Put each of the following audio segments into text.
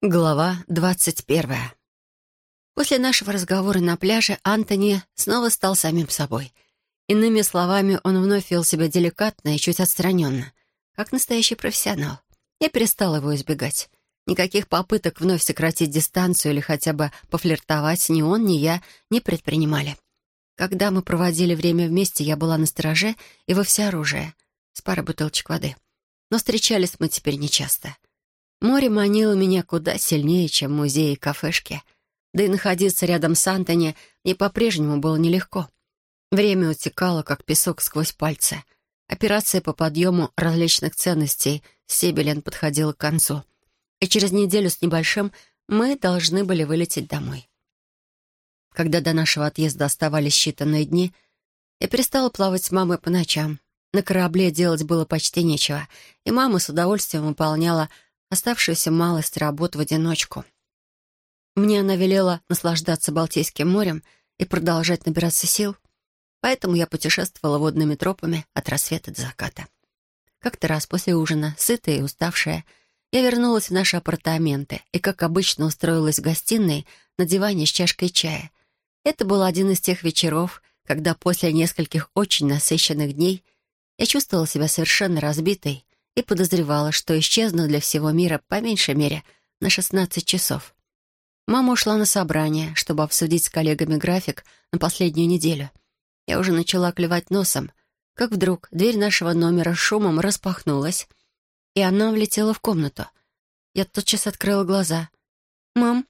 Глава 21. После нашего разговора на пляже Антони снова стал самим собой. Иными словами, он вновь вел себя деликатно и чуть отстраненно, как настоящий профессионал. Я перестала его избегать. Никаких попыток вновь сократить дистанцию или хотя бы пофлиртовать ни он, ни я не предпринимали. Когда мы проводили время вместе, я была настороже и во всеоружии, с парой бутылочек воды. Но встречались мы теперь нечасто. Море манило меня куда сильнее, чем музеи и кафешки. Да и находиться рядом с Антони мне по-прежнему было нелегко. Время утекало, как песок сквозь пальцы. Операция по подъему различных ценностей Сибелен подходила к концу. И через неделю с небольшим мы должны были вылететь домой. Когда до нашего отъезда оставались считанные дни, я перестала плавать с мамой по ночам. На корабле делать было почти нечего, и мама с удовольствием выполняла оставшуюся малость работ в одиночку. Мне она велела наслаждаться Балтийским морем и продолжать набираться сил, поэтому я путешествовала водными тропами от рассвета до заката. Как-то раз после ужина, сытая и уставшая, я вернулась в наши апартаменты и, как обычно, устроилась в гостиной на диване с чашкой чая. Это был один из тех вечеров, когда после нескольких очень насыщенных дней я чувствовала себя совершенно разбитой и подозревала, что исчезну для всего мира по меньшей мере на 16 часов. Мама ушла на собрание, чтобы обсудить с коллегами график на последнюю неделю. Я уже начала клевать носом, как вдруг дверь нашего номера шумом распахнулась, и она влетела в комнату. Я тотчас открыла глаза. «Мам?»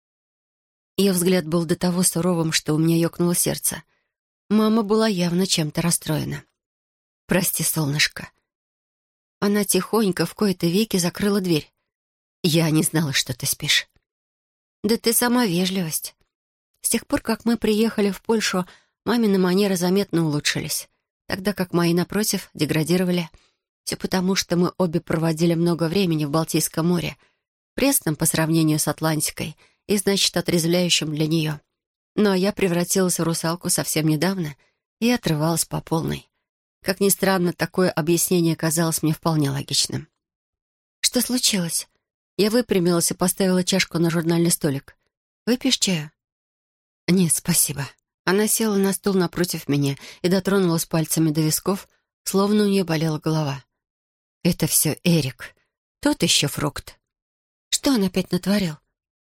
Ее взгляд был до того суровым, что у меня ёкнуло сердце. Мама была явно чем-то расстроена. «Прости, солнышко». Она тихонько в кои-то веки закрыла дверь. «Я не знала, что ты спишь». «Да ты сама вежливость». С тех пор, как мы приехали в Польшу, мамины манеры заметно улучшились, тогда как мои, напротив, деградировали. Все потому, что мы обе проводили много времени в Балтийском море, пресном по сравнению с Атлантикой и, значит, отрезвляющим для нее. Но я превратилась в русалку совсем недавно и отрывалась по полной. Как ни странно, такое объяснение казалось мне вполне логичным. «Что случилось?» Я выпрямилась и поставила чашку на журнальный столик. «Выпьешь чаю?» «Нет, спасибо». Она села на стул напротив меня и дотронулась пальцами до висков, словно у нее болела голова. «Это все Эрик. Тот еще фрукт». «Что он опять натворил?»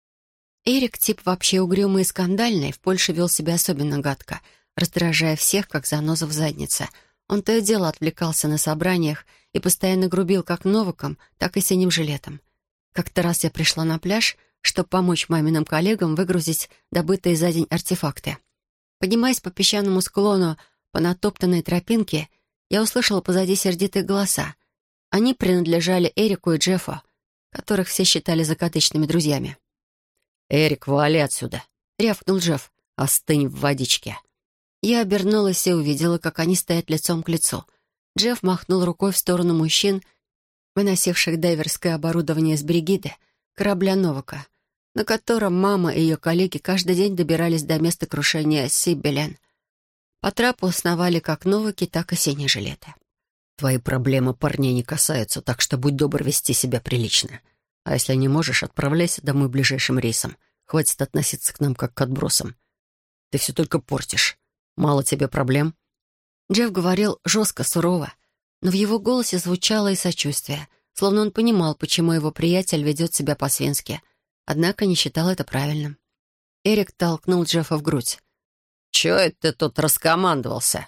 Эрик, тип вообще угрюмый и скандальный, в Польше вел себя особенно гадко, раздражая всех, как заноза в заднице. Он то и дело отвлекался на собраниях и постоянно грубил как Новаком, так и синим жилетом. Как-то раз я пришла на пляж, чтобы помочь маминым коллегам выгрузить добытые за день артефакты. Поднимаясь по песчаному склону по натоптанной тропинке, я услышала позади сердитые голоса. Они принадлежали Эрику и Джеффу, которых все считали закатычными друзьями. «Эрик, вали отсюда!» — рявкнул Джефф. «Остынь в водичке!» Я обернулась и увидела, как они стоят лицом к лицу. Джефф махнул рукой в сторону мужчин, выносивших дайверское оборудование с Бригиды, корабля Новака, на котором мама и ее коллеги каждый день добирались до места крушения Сибелен. По трапу сновали как Новаки, так и синие жилеты. «Твои проблемы парней не касаются, так что будь добр вести себя прилично. А если не можешь, отправляйся домой ближайшим рейсом. Хватит относиться к нам как к отбросам. Ты все только портишь. Мало тебе проблем?» Джефф говорил жестко, сурово, но в его голосе звучало и сочувствие, словно он понимал, почему его приятель ведет себя по-свински, однако не считал это правильным. Эрик толкнул Джеффа в грудь. «Чё это ты тут раскомандовался?»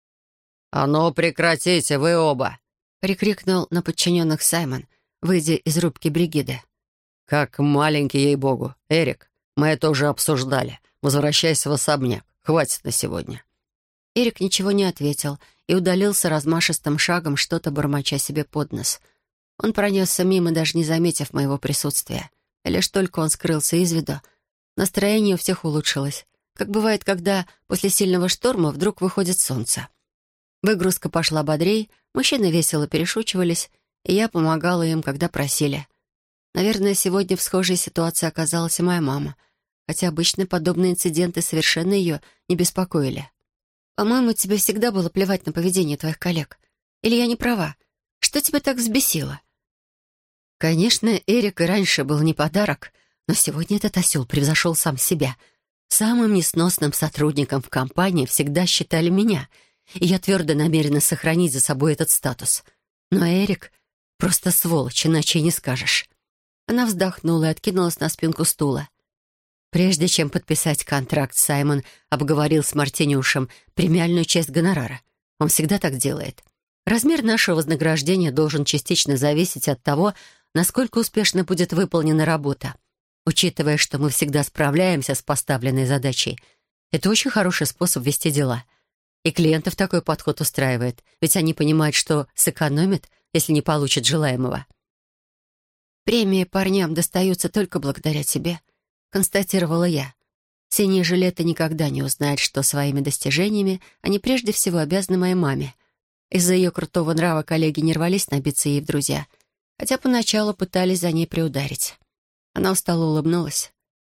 «А ну, прекратите, вы оба!» — прикрикнул на подчиненных Саймон, выйдя из рубки Бригиды. «Как маленький, ей-богу! Эрик, мы это уже обсуждали. Возвращайся в особняк. Хватит на сегодня». Эрик ничего не ответил и удалился размашистым шагом, что-то бормоча себе под нос. Он пронесся мимо, даже не заметив моего присутствия. И лишь только он скрылся из виду, настроение у всех улучшилось, как бывает, когда после сильного шторма вдруг выходит солнце. Выгрузка пошла бодрей, мужчины весело перешучивались, и я помогала им, когда просили. Наверное, сегодня в схожей ситуации оказалась и моя мама, хотя обычно подобные инциденты совершенно ее не беспокоили. «По-моему, тебе всегда было плевать на поведение твоих коллег. Или я не права? Что тебя так взбесило?» Конечно, Эрик и раньше был не подарок, но сегодня этот осел превзошел сам себя. Самым несносным сотрудником в компании всегда считали меня, и я твердо намерена сохранить за собой этот статус. Но Эрик просто сволочь, иначе и не скажешь. Она вздохнула и откинулась на спинку стула. Прежде чем подписать контракт, Саймон обговорил с Мартиниушем премиальную часть гонорара. Он всегда так делает. Размер нашего вознаграждения должен частично зависеть от того, насколько успешно будет выполнена работа. Учитывая, что мы всегда справляемся с поставленной задачей, это очень хороший способ вести дела. И клиентов такой подход устраивает, ведь они понимают, что сэкономят, если не получат желаемого. «Премии парням достаются только благодаря тебе», — констатировала я. «Синие жилеты никогда не узнают, что своими достижениями они прежде всего обязаны моей маме. Из-за ее крутого нрава коллеги не рвались набиться ей в друзья, хотя поначалу пытались за ней приударить». Она устало улыбнулась.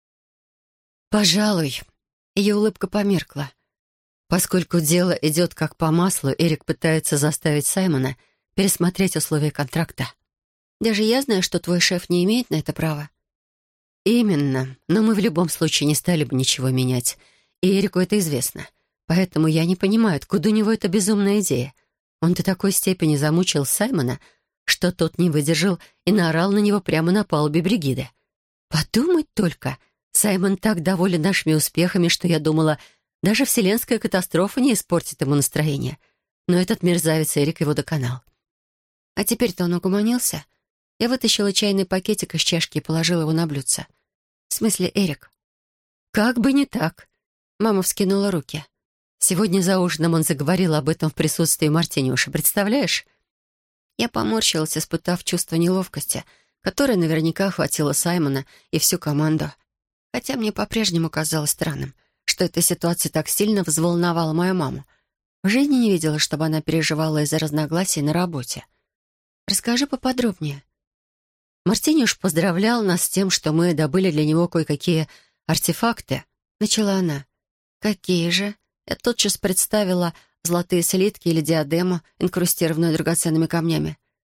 «Пожалуй». Ее улыбка померкла. Поскольку дело идет как по маслу, Эрик пытается заставить Саймона пересмотреть условия контракта. «Даже я знаю, что твой шеф не имеет на это права». «Именно. Но мы в любом случае не стали бы ничего менять. И Эрику это известно. Поэтому я не понимаю, откуда у него эта безумная идея. Он до такой степени замучил Саймона, что тот не выдержал и наорал на него прямо на палубе бригиды. Подумать только, Саймон так доволен нашими успехами, что я думала, даже вселенская катастрофа не испортит ему настроение. Но этот мерзавец Эрик его доконал. А теперь-то он угомонился. Я вытащила чайный пакетик из чашки и положила его на блюдце. В смысле, Эрик? Как бы не так. Мама вскинула руки. Сегодня за ужином он заговорил об этом в присутствии Мартиниуша, представляешь? Я поморщилась, испытав чувство неловкости, которое наверняка охватило Саймона и всю команду. Хотя мне по-прежнему казалось странным, что эта ситуация так сильно взволновала мою маму. В жизни не видела, чтобы она переживала из-за разногласий на работе. «Расскажи поподробнее». «Мартиниуш поздравлял нас с тем, что мы добыли для него кое-какие артефакты», — начала она. «Какие же?» Я тотчас представила золотые слитки или диадему, инкрустированную драгоценными камнями.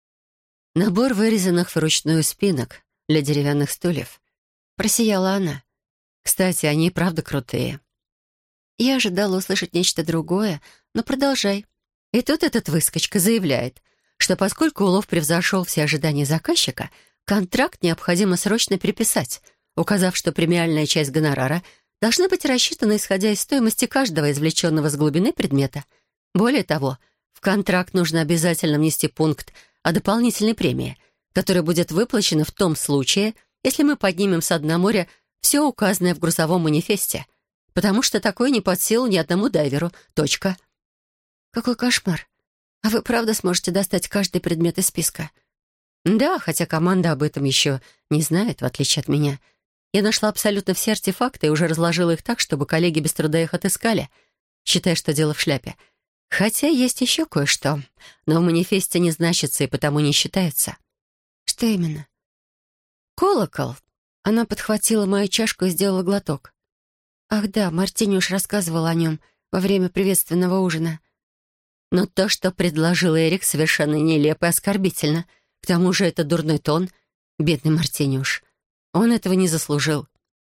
«Набор вырезанных вручную спинок для деревянных стульев». Просияла она. «Кстати, они и правда крутые». Я ожидала услышать нечто другое, но продолжай. И тут этот выскочка заявляет, что поскольку улов превзошел все ожидания заказчика, контракт необходимо срочно переписать, указав, что премиальная часть гонорара должна быть рассчитана, исходя из стоимости каждого извлеченного с глубины предмета. Более того, в контракт нужно обязательно внести пункт о дополнительной премии, которая будет выплачена в том случае, если мы поднимем со дна моря все указанное в грузовом манифесте, потому что такое не под силу ни одному дайверу. Точка. Какой кошмар. А вы правда сможете достать каждый предмет из списка? Да, хотя команда об этом еще не знает, в отличие от меня. Я нашла абсолютно все артефакты и уже разложила их так, чтобы коллеги без труда их отыскали, считая, что дело в шляпе. Хотя есть еще кое-что, но в манифесте не значится и потому не считается. Что именно? Колокол. Она подхватила мою чашку и сделала глоток. Ах да, Мартиниуш рассказывал о нем во время приветственного ужина. Но то, что предложил Эрик, совершенно нелепо и оскорбительно. К тому же это дурной тон. Бедный Мартиниуш. Он этого не заслужил.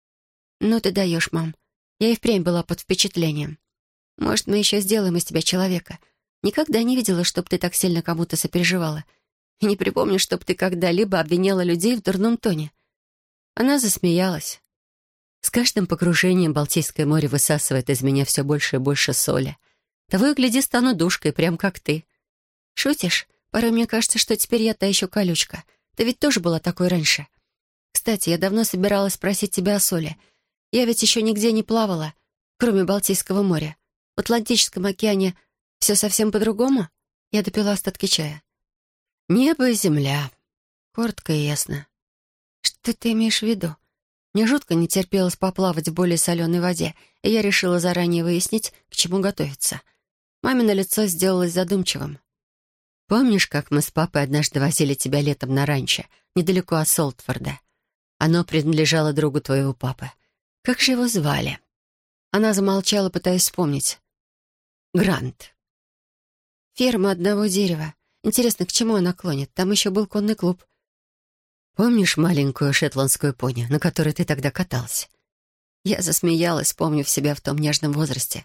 Ну ты даешь, мам. Я и впрямь была под впечатлением. Может, мы еще сделаем из тебя человека. Никогда не видела, чтоб ты так сильно кому-то сопереживала. И не припомню, чтоб ты когда-либо обвиняла людей в дурном тоне. Она засмеялась. С каждым погружением Балтийское море высасывает из меня все больше и больше соли. Того и гляди, стану душкой, прям как ты. Шутишь? Порой мне кажется, что теперь я та еще колючка. Ты ведь тоже была такой раньше. Кстати, я давно собиралась спросить тебя о соли. Я ведь еще нигде не плавала, кроме Балтийского моря. В Атлантическом океане все совсем по-другому? Я допила остатки чая. Небо и земля. Коротко и ясно. Что ты имеешь в виду? Мне жутко не терпелось поплавать в более соленой воде, и я решила заранее выяснить, к чему готовиться. Мамино лицо сделалось задумчивым. «Помнишь, как мы с папой однажды возили тебя летом на ранчо, недалеко от Солтфорда? Оно принадлежало другу твоего папы. Как же его звали?» Она замолчала, пытаясь вспомнить. «Грант». «Ферма одного дерева. Интересно, к чему она клонит? Там еще был конный клуб». Помнишь маленькую шетландскую пони, на которой ты тогда каталась?» Я засмеялась, вспомнив себя в том нежном возрасте.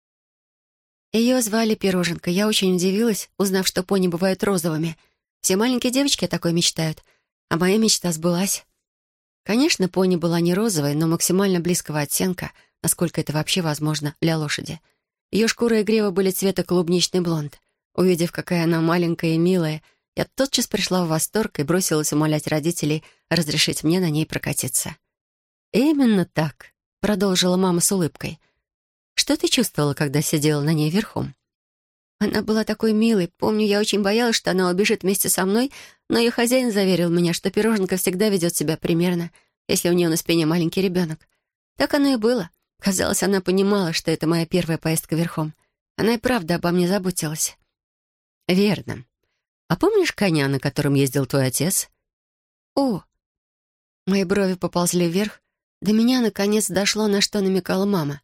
Ее звали Пироженка. Я очень удивилась, узнав, что пони бывают розовыми. Все маленькие девочки о такой мечтают, а моя мечта сбылась. Конечно, пони была не розовой, но максимально близкого оттенка, насколько это вообще возможно для лошади. Ее шкура и грива были цвета клубничный блонд. Увидев, какая она маленькая и милая, я тотчас пришла в восторг и бросилась умолять родителей разрешить мне на ней прокатиться. «Именно так», — продолжила мама с улыбкой. «Что ты чувствовала, когда сидела на ней верхом?» Она была такой милой. Помню, я очень боялась, что она убежит вместе со мной, но ее хозяин заверил меня, что Пироженка всегда ведет себя примерно, если у нее на спине маленький ребенок. Так оно и было. Казалось, она понимала, что это моя первая поездка верхом. Она и правда обо мне заботилась. «Верно. А помнишь коня, на котором ездил твой отец?» «О!» Мои брови поползли вверх. До меня, наконец, дошло, на что намекала мама.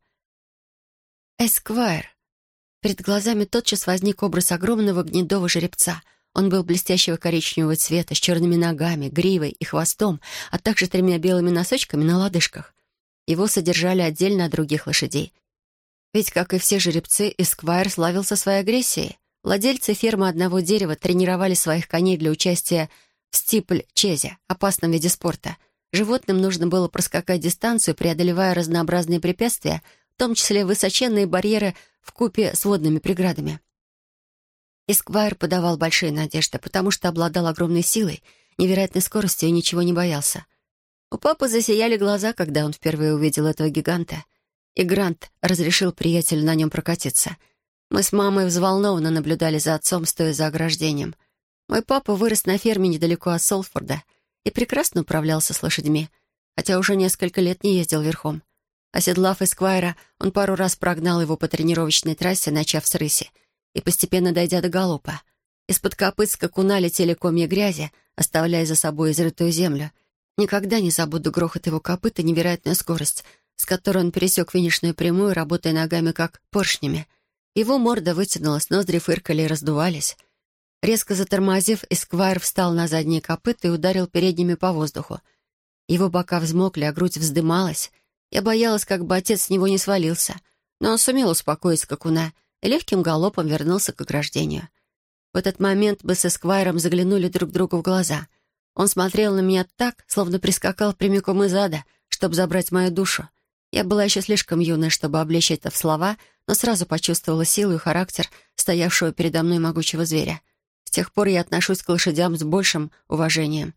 «Эсквайр». Перед глазами тотчас возник образ огромного гнедого жеребца. Он был блестящего коричневого цвета, с черными ногами, гривой и хвостом, а также 3 белыми носочками на лодыжках. Его содержали отдельно от других лошадей. Ведь, как и все жеребцы, Эсквайр славился своей агрессией. Владельцы фермы одного дерева тренировали своих коней для участия в стипль-чезе, опасном виде спорта. Животным нужно было проскакать дистанцию, преодолевая разнообразные препятствия, в том числе высоченные барьеры вкупе с водными преградами. Эсквайр подавал большие надежды, потому что обладал огромной силой, невероятной скоростью и ничего не боялся. У папы засияли глаза, когда он впервые увидел этого гиганта, и Грант разрешил приятелю на нем прокатиться. Мы с мамой взволнованно наблюдали за отцом, стоя за ограждением. Мой папа вырос на ферме недалеко от Солфорда и прекрасно управлялся с лошадьми, хотя уже несколько лет не ездил верхом. Оседлав Эсквайра, он пару раз прогнал его по тренировочной трассе, начав с рыси, и постепенно дойдя до галопа. Из-под копыт скакуна летели комья грязи, оставляя за собой изрытую землю. Никогда не забуду грохот его копыт и невероятную скорость, с которой он пересек финишную прямую, работая ногами как поршнями. Его морда вытянулась, ноздри фыркали и раздувались. Резко затормозив, Эсквайр встал на задние копыта и ударил передними по воздуху. Его бока взмокли, а грудь вздымалась. Я боялась, как бы отец с него не свалился, но он сумел успокоить скакуна и легким галопом вернулся к ограждению. В этот момент мы с Эсквайром заглянули друг другу в глаза. Он смотрел на меня так, словно прискакал прямиком из ада, чтобы забрать мою душу. Я была еще слишком юной, чтобы облечь это в слова, но сразу почувствовала силу и характер стоявшего передо мной могучего зверя. С тех пор я отношусь к лошадям с большим уважением.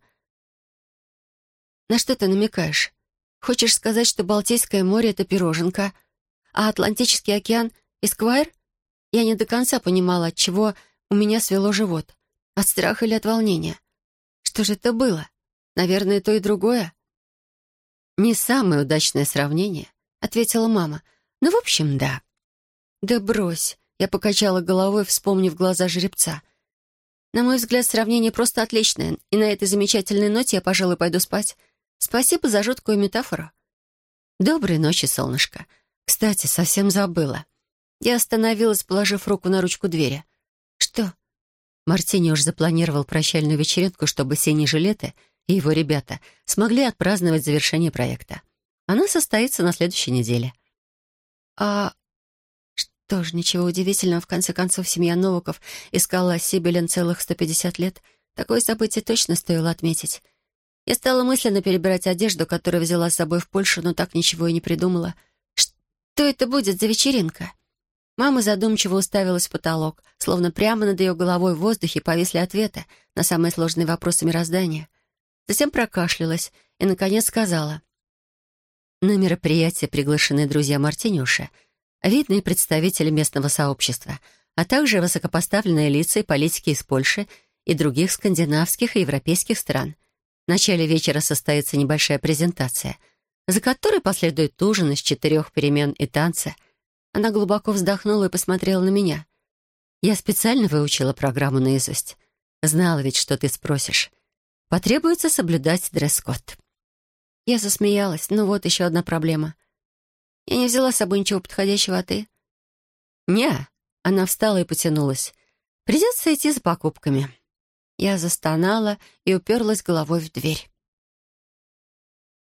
«На что ты намекаешь? Хочешь сказать, что Балтийское море — это Пироженка, а Атлантический океан — Эсквайр?» Я не до конца понимала, от чего у меня свело живот. От страха или от волнения? Что же это было? Наверное, и то, и другое. «Не самое удачное сравнение», — ответила мама. «Ну, в общем, да». «Да брось», — я покачала головой, вспомнив глаза жеребца. «На мой взгляд, сравнение просто отличное, и на этой замечательной ноте я, пожалуй, пойду спать. Спасибо за жуткую метафору». «Доброй ночи, солнышко. Кстати, совсем забыла». Я остановилась, положив руку на ручку двери. «Что?» Мартини уж запланировал прощальную вечеринку, чтобы синие жилеты и его ребята смогли отпраздновать завершение проекта. Она состоится на следующей неделе. «А что ж, ничего удивительного, в конце концов, семья Новаков искала Сибелин целых 150 лет. Такое событие точно стоило отметить. Я стала мысленно перебирать одежду, которую взяла с собой в Польшу, но так ничего и не придумала. Что это будет за вечеринка?» Мама задумчиво уставилась в потолок, словно прямо над ее головой в воздухе повисли ответы на самые сложные вопросы мироздания. Затем прокашлялась и, наконец, сказала: «На мероприятие приглашены друзья Мартинюша, видные представители местного сообщества, а также высокопоставленные лица и политики из Польши и других скандинавских и европейских стран. В начале вечера состоится небольшая презентация, за которой последует ужин из 4 перемен и танцы». Она глубоко вздохнула и посмотрела на меня. «Я специально выучила программу наизусть. Знала ведь, что ты спросишь. Потребуется соблюдать дресс-код». Я засмеялась. Ну вот еще одна проблема. «Я не взяла с собой ничего подходящего, а ты?» «Не». Она встала и потянулась. «Придется идти за покупками». Я застонала и уперлась головой в дверь.